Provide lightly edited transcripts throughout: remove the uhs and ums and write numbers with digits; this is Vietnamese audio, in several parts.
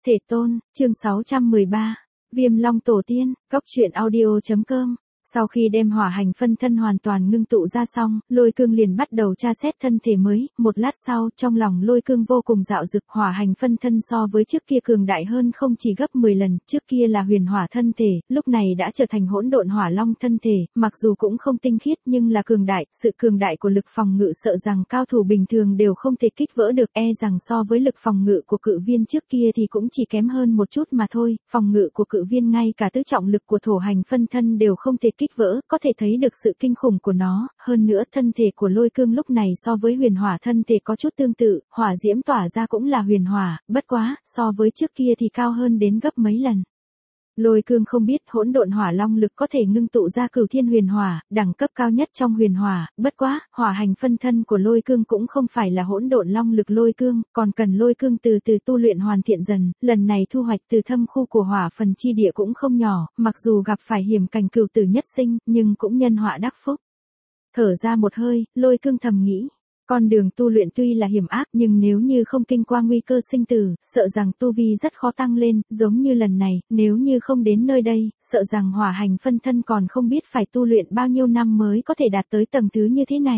Thể tôn, chương 613. Viêm Long Tổ Tiên, Cốc truyện audio.com. Sau khi đem hỏa hành phân thân hoàn toàn ngưng tụ ra xong, Lôi Cương liền bắt đầu tra xét thân thể mới, một lát sau, trong lòng Lôi Cương vô cùng dạo dực, hỏa hành phân thân so với trước kia cường đại hơn không chỉ gấp 10 lần, trước kia là huyền hỏa thân thể, lúc này đã trở thành hỗn độn hỏa long thân thể, mặc dù cũng không tinh khiết nhưng là cường đại, sự cường đại của lực phòng ngự sợ rằng cao thủ bình thường đều không thể kích vỡ được, rằng so với lực phòng ngự của cự viên trước kia thì cũng chỉ kém hơn một chút mà thôi, phòng ngự của cự viên ngay cả tứ trọng lực của thổ hành phân thân đều không thể kích vỡ, có thể thấy được sự kinh khủng của nó, hơn nữa thân thể của Lôi Cương lúc này so với huyền hỏa thân thể có chút tương tự, hỏa diễm tỏa ra cũng là huyền hỏa, bất quá, so với trước kia thì cao hơn đến gấp mấy lần. Lôi Cương không biết hỗn độn hỏa long lực có thể ngưng tụ ra cửu thiên huyền hỏa, đẳng cấp cao nhất trong huyền hỏa, bất quá, hỏa hành phân thân của Lôi Cương cũng không phải là hỗn độn long lực Lôi Cương, còn cần Lôi Cương từ từ tu luyện hoàn thiện dần, lần này thu hoạch từ thâm khu của hỏa phần chi địa cũng không nhỏ, mặc dù gặp phải hiểm cảnh cửu tử nhất sinh, nhưng cũng nhân họa đắc phúc. Thở ra một hơi, Lôi Cương thầm nghĩ. Con đường tu luyện tuy là hiểm ác nhưng nếu như không kinh qua nguy cơ sinh tử, sợ rằng tu vi rất khó tăng lên, giống như lần này, nếu như không đến nơi đây, sợ rằng hỏa hành phân thân còn không biết phải tu luyện bao nhiêu năm mới có thể đạt tới tầng thứ như thế này.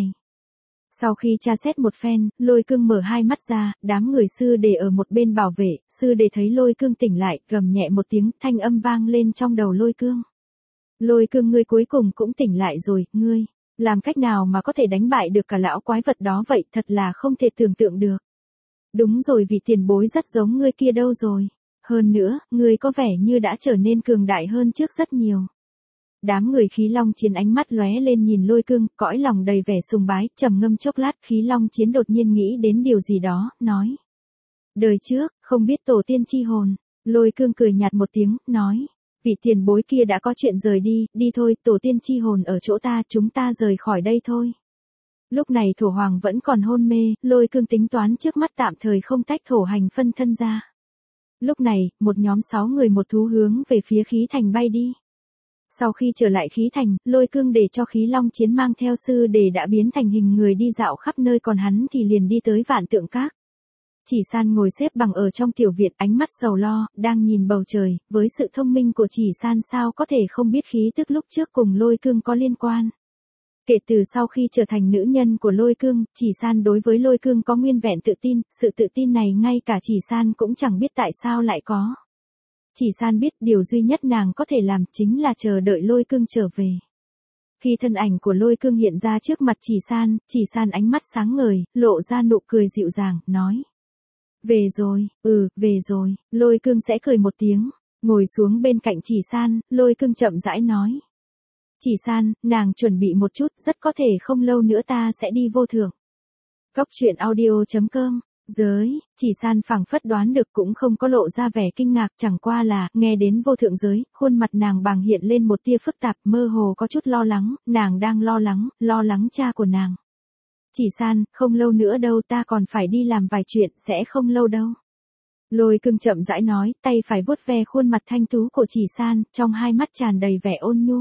Sau khi tra xét một phen, Lôi Cương mở hai mắt ra, đám người sư đệ ở một bên bảo vệ, sư đệ thấy Lôi Cương tỉnh lại, gầm nhẹ một tiếng, thanh âm vang lên trong đầu Lôi Cương. Lôi Cương, ngươi cuối cùng cũng tỉnh lại rồi, ngươi làm cách nào mà có thể đánh bại được cả lão quái vật đó vậy, thật là không thể tưởng tượng được. Đúng rồi, vị tiền bối rất giống ngươi kia đâu rồi. Hơn nữa, ngươi có vẻ như đã trở nên cường đại hơn trước rất nhiều. Đám người Khí Long Chiến ánh mắt lóe lên nhìn Lôi Cương, cõi lòng đầy vẻ sùng bái, trầm ngâm chốc lát, Khí Long Chiến đột nhiên nghĩ đến điều gì đó, nói. Đời trước, không biết tổ tiên chi hồn. Lôi Cương cười nhạt một tiếng, nói. Vị tiền bối kia đã có chuyện rời đi, đi thôi, tổ tiên chi hồn ở chỗ ta, chúng ta rời khỏi đây thôi. Lúc này thổ hoàng vẫn còn hôn mê, Lôi Cương tính toán trước mắt tạm thời không tách thổ hành phân thân ra. Lúc này, một nhóm 6 người một thú hướng về phía khí thành bay đi. Sau khi trở lại khí thành, Lôi Cương để cho Khí Long Chiến mang theo sư để đã biến thành hình người đi dạo khắp nơi, còn hắn thì liền đi tới Vạn Tượng Các. Chỉ San ngồi xếp bằng ở trong tiểu viện, ánh mắt sầu lo, đang nhìn bầu trời, với sự thông minh của Chỉ San sao có thể không biết khí tức lúc trước cùng Lôi Cương có liên quan. Kể từ sau khi trở thành nữ nhân của Lôi Cương, Chỉ San đối với Lôi Cương có nguyên vẹn tự tin, sự tự tin này ngay cả Chỉ San cũng chẳng biết tại sao lại có. Chỉ San biết điều duy nhất nàng có thể làm chính là chờ đợi Lôi Cương trở về. Khi thân ảnh của Lôi Cương hiện ra trước mặt Chỉ San ánh mắt sáng ngời, lộ ra nụ cười dịu dàng, nói. Về rồi, về rồi, Lôi Cương sẽ cười một tiếng, ngồi xuống bên cạnh Chỉ San, Lôi Cương chậm rãi nói. Chỉ San, nàng chuẩn bị một chút, rất có thể không lâu nữa ta sẽ đi vô thượng. Cốc truyện audio.com. Giới, Chỉ San phảng phất đoán được cũng không có lộ ra vẻ kinh ngạc, chẳng qua là, nghe đến vô thượng giới, khuôn mặt nàng bàng hiện lên một tia phức tạp, mơ hồ có chút lo lắng, nàng đang lo lắng cha của nàng. Chỉ San, không lâu nữa đâu, ta còn phải đi làm vài chuyện, sẽ không lâu đâu. Lôi Cương chậm rãi nói, tay phải vuốt ve khuôn mặt thanh tú của Chỉ San, trong hai mắt tràn đầy vẻ ôn nhu.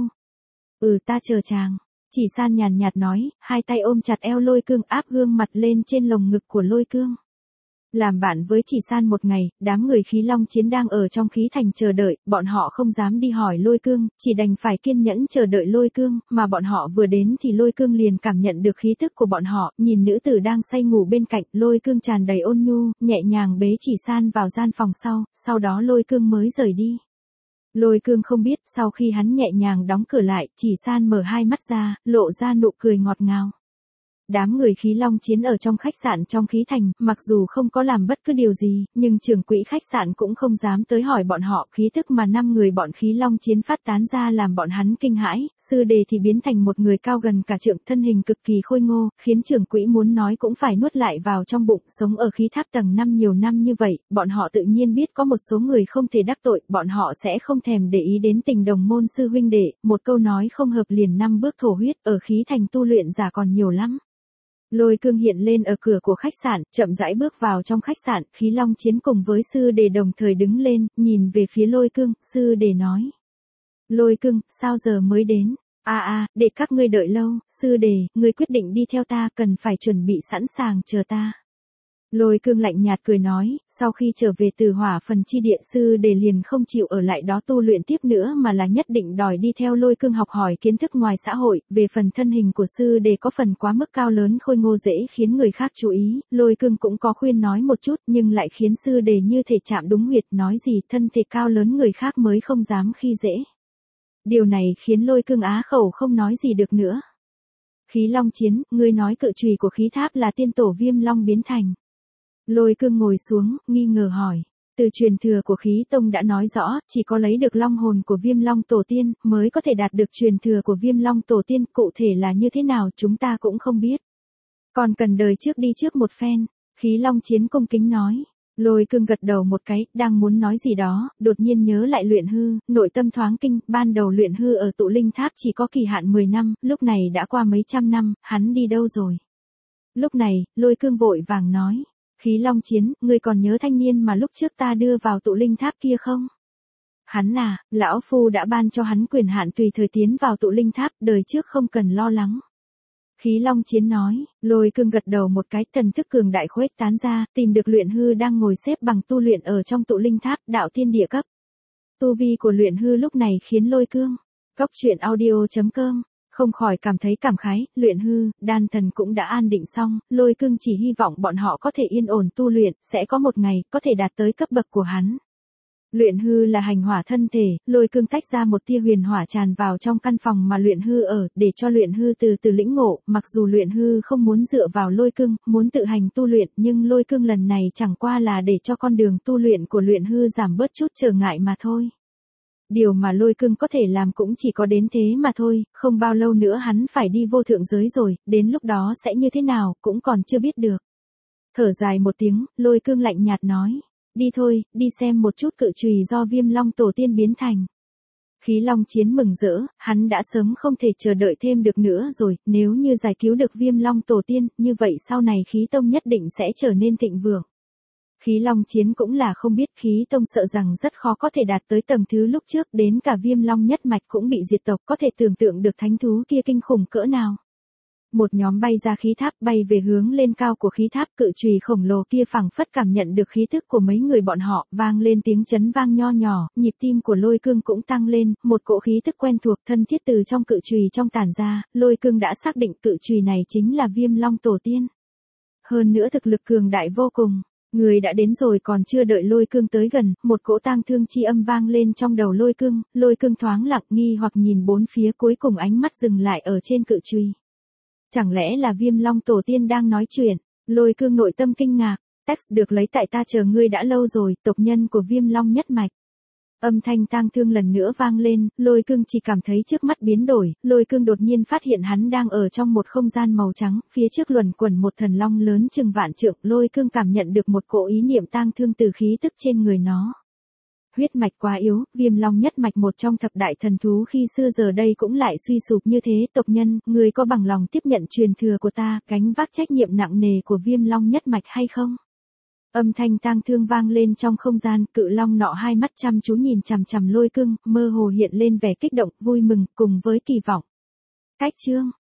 Ta chờ chàng. Chỉ San nhàn nhạt nói, hai tay ôm chặt eo Lôi Cương, áp gương mặt lên trên lồng ngực của Lôi Cương. Làm bạn với Chỉ San một ngày, đám người Khí Long Chiến đang ở trong khí thành chờ đợi, bọn họ không dám đi hỏi Lôi Cương, chỉ đành phải kiên nhẫn chờ đợi Lôi Cương, mà bọn họ vừa đến thì Lôi Cương liền cảm nhận được khí tức của bọn họ, nhìn nữ tử đang say ngủ bên cạnh, Lôi Cương tràn đầy ôn nhu, nhẹ nhàng bế Chỉ San vào gian phòng sau đó Lôi Cương mới rời đi. Lôi Cương không biết, sau khi hắn nhẹ nhàng đóng cửa lại, Chỉ San mở hai mắt ra, lộ ra nụ cười ngọt ngào. Đám người Khí Long Chiến ở trong khách sạn trong khí thành, mặc dù không có làm bất cứ điều gì, nhưng trưởng quỹ khách sạn cũng không dám tới hỏi bọn họ, khí thức mà 5 người bọn Khí Long Chiến phát tán ra làm bọn hắn kinh hãi, sư đề thì biến thành một người cao gần cả trượng, thân hình cực kỳ khôi ngô, khiến trưởng quỹ muốn nói cũng phải nuốt lại vào trong bụng, sống ở khí tháp tầng 5 nhiều năm như vậy, bọn họ tự nhiên biết có một số người không thể đắc tội, bọn họ sẽ không thèm để ý đến tình đồng môn sư huynh đệ, một câu nói không hợp liền 5 bước thổ huyết, ở khí thành tu luyện giả còn nhiều lắm. Lôi Cương hiện lên ở cửa của khách sạn, chậm rãi bước vào trong khách sạn, Khí Long Chiến cùng với sư đề đồng thời đứng lên, nhìn về phía Lôi Cương, sư đề nói. Lôi Cương, sao giờ mới đến? Để các ngươi đợi lâu, sư đề, ngươi quyết định đi theo ta, cần phải chuẩn bị sẵn sàng chờ ta. Lôi Cương lạnh nhạt cười nói, sau khi trở về từ Hỏa Phần Chi Địa, sư đệ liền không chịu ở lại đó tu luyện tiếp nữa mà là nhất định đòi đi theo Lôi Cương học hỏi kiến thức ngoài xã hội. Về phần thân hình của sư đệ có phần quá mức cao lớn khôi ngô dễ khiến người khác chú ý, Lôi Cương cũng có khuyên nói một chút nhưng lại khiến sư đệ như thể chạm đúng huyệt, nói gì thân thể cao lớn người khác mới không dám khi dễ. Điều này khiến Lôi Cương á khẩu không nói gì được nữa. Khí Long Chiến, ngươi nói cự chùy của khí tháp là tiên tổ Viêm Long biến thành. Lôi Cương ngồi xuống, nghi ngờ hỏi. Từ truyền thừa của khí tông đã nói rõ, chỉ có lấy được long hồn của Viêm Long tổ tiên, mới có thể đạt được truyền thừa của Viêm Long tổ tiên, cụ thể là như thế nào chúng ta cũng không biết. Còn cần đời trước đi trước một phen, Khí Long Chiến cung kính nói. Lôi Cương gật đầu một cái, đang muốn nói gì đó, đột nhiên nhớ lại luyện hư, nội tâm thoáng kinh, ban đầu luyện hư ở tụ linh tháp chỉ có kỳ hạn 10 năm, lúc này đã qua mấy trăm năm, hắn đi đâu rồi? Lúc này, Lôi Cương vội vàng nói. Khí Long Chiến, ngươi còn nhớ thanh niên mà lúc trước ta đưa vào tụ linh tháp kia không? Hắn à, lão phu đã ban cho hắn quyền hạn tùy thời tiến vào tụ linh tháp, đời trước không cần lo lắng. Khí Long Chiến nói, Lôi Cương gật đầu một cái, thần thức cường đại khuếch tán ra, tìm được luyện hư đang ngồi xếp bằng tu luyện ở trong tụ linh tháp, đạo tiên địa cấp. Tu vi của luyện hư lúc này khiến Lôi Cương, Cốc Truyện Audio.com, không khỏi cảm thấy cảm khái, luyện hư, đan thần cũng đã an định xong, Lôi Cương chỉ hy vọng bọn họ có thể yên ổn tu luyện, sẽ có một ngày, có thể đạt tới cấp bậc của hắn. Luyện hư là hành hỏa thân thể, Lôi Cương tách ra một tia huyền hỏa tràn vào trong căn phòng mà luyện hư ở, để cho luyện hư từ từ lĩnh ngộ, mặc dù luyện hư không muốn dựa vào Lôi Cương, muốn tự hành tu luyện, nhưng Lôi Cương lần này chẳng qua là để cho con đường tu luyện của luyện hư giảm bớt chút trở ngại mà thôi. Điều mà Lôi Cương có thể làm cũng chỉ có đến thế mà thôi, không bao lâu nữa hắn phải đi vô thượng giới rồi, đến lúc đó sẽ như thế nào, cũng còn chưa biết được. Thở dài một tiếng, Lôi Cương lạnh nhạt nói. Đi thôi, đi xem một chút cự chùy do Viêm Long tổ tiên biến thành. Khí Long Chiến mừng rỡ, hắn đã sớm không thể chờ đợi thêm được nữa rồi, nếu như giải cứu được Viêm Long tổ tiên, như vậy sau này khí tông nhất định sẽ trở nên thịnh vượng. Khí Long Chiến cũng là không biết khí tông sợ rằng rất khó có thể đạt tới tầng thứ lúc trước, đến cả Viêm Long nhất mạch cũng bị diệt tộc, có thể tưởng tượng được thánh thú kia kinh khủng cỡ nào. Một nhóm bay ra khí tháp, bay về hướng lên cao của khí tháp, cự chùy khổng lồ kia phảng phất cảm nhận được khí thức của mấy người bọn họ, vang lên tiếng chấn vang nho nhỏ, nhịp tim của Lôi Cương cũng tăng lên, một cỗ khí thức quen thuộc thân thiết từ trong cự chùy trong tản ra, Lôi Cương đã xác định cự chùy này chính là Viêm Long tổ tiên. Hơn nữa thực lực cường đại vô cùng. Người đã đến rồi, còn chưa đợi Lôi Cương tới gần, một cỗ tang thương chi âm vang lên trong đầu Lôi Cương thoáng lặng nghi hoặc nhìn bốn phía, cuối cùng ánh mắt dừng lại ở trên cự chùy. Chẳng lẽ là Viêm Long tổ tiên đang nói chuyện? Lôi Cương nội tâm kinh ngạc, text được lấy tại ta chờ ngươi đã lâu rồi, tộc nhân của Viêm Long nhất mạch. Âm thanh tang thương lần nữa vang lên, Lôi Cương chỉ cảm thấy trước mắt biến đổi, Lôi Cương đột nhiên phát hiện hắn đang ở trong một không gian màu trắng, phía trước luẩn quẩn một thần long lớn chừng vạn trượng, Lôi Cương cảm nhận được một cỗ ý niệm tang thương từ khí tức trên người nó. Huyết mạch quá yếu, Viêm Long nhất mạch một trong thập đại thần thú khi xưa giờ đây cũng lại suy sụp như thế, tộc nhân, người có bằng lòng tiếp nhận truyền thừa của ta, gánh vác trách nhiệm nặng nề của Viêm Long nhất mạch hay không? Âm thanh tang thương vang lên trong không gian, cự long nọ hai mắt chăm chú nhìn chằm chằm Lôi Cương, mơ hồ hiện lên vẻ kích động, vui mừng, cùng với kỳ vọng. Cách chương